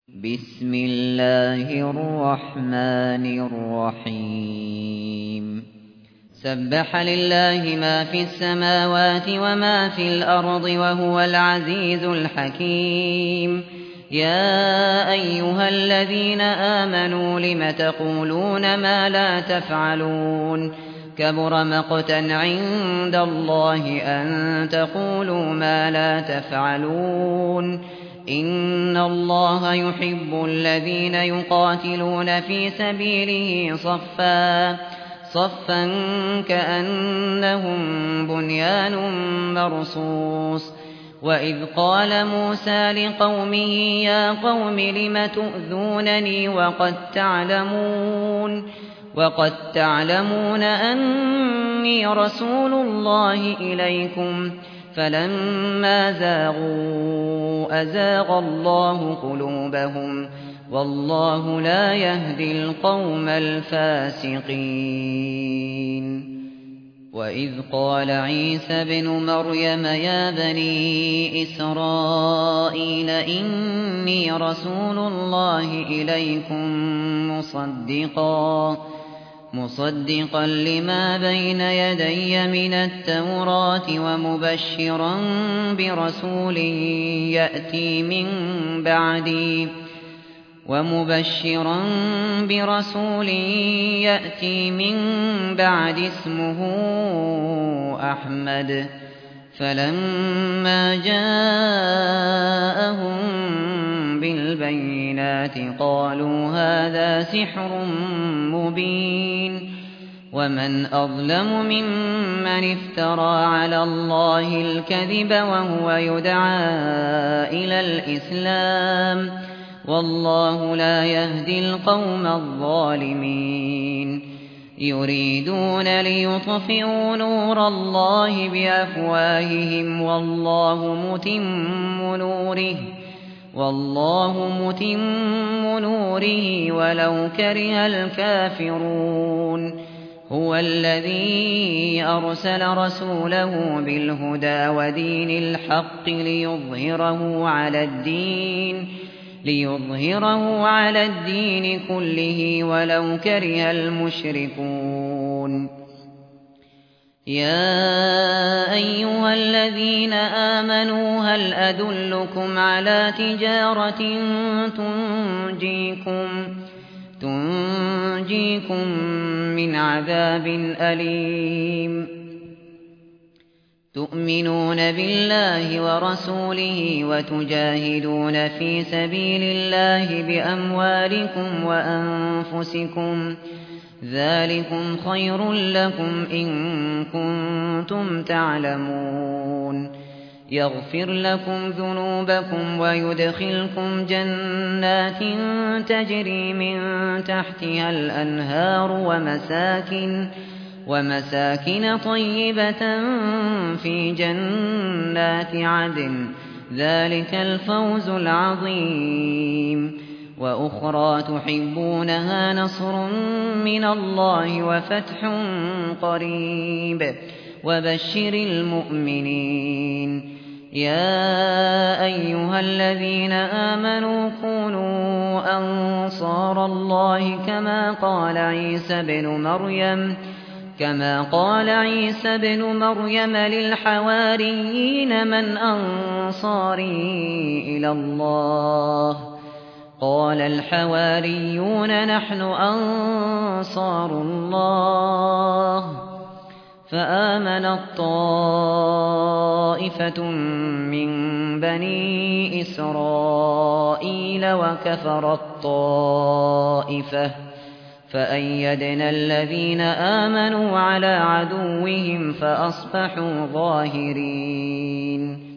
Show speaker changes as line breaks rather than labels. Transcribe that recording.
بسم الله الرحمن الرحيم سبح لله ما في السماوات وما في الأرض وهو العزيز الحكيم يا أيها الذين آمنوا لم تقولون ما لا تفعلون كبر مقتا عند الله أن تقولوا ما لا تفعلون إن الله يحب الذين يقاتلون في سبيله صفا كأنهم بنيان مرصوص وإذ قال موسى لقومه يا قوم لم تؤذونني وقد تعلمون أني رسول الله إليكم فلما زاغوا أزاغ الله قلوبهم والله لا يهدي القوم الفاسقين وإذ قال عيسى ابن مريم يا بني إسرائيل إني رسول الله إليكم مصدقا لما بين يدي من التوراة ومبشرا برسول يأتي من بعد اسمه أحمد فلما جاءهم بالبينات قالوا هذا سحر مبين ومن أظلم ممن افترى على الله الكذب وهو يدعى إلى الإسلام والله لا يهدي القوم الظالمين يريدون ليطفئوا نور الله بأفواههم والله متم نوره ولو كره الكافرون هو الذي أرسل رسوله بالهدى ودين الحق ليظهره على الدين كله ولو كره المشركون يا أيها الذين آمنوا هل أدلكم على تجارة تنجيكم من عذاب أليم تؤمنون بالله ورسوله وتجاهدون في سبيل الله بأموالكم وأنفسكم ذلكم خير لكم إن كنتم تعلمون يغفر لكم ذنوبكم ويدخلكم جنات تجري من تحتها الأنهار ومساكن طيبة في جنات عدن ذلك الفوز العظيم وأخرى تحبونها نصر من الله وفتح قريب وبشر المؤمنين يا أيها الذين آمنوا كونوا أنصار الله كما قال عيسى بن مريم للحواريين من أنصاري إلى الله قال الحواريون نحن أنصار الله فآمنت طائفة من بني إسرائيل وكفرت طائفة فأيدنا الذين آمنوا على عدوهم فأصبحوا ظاهرين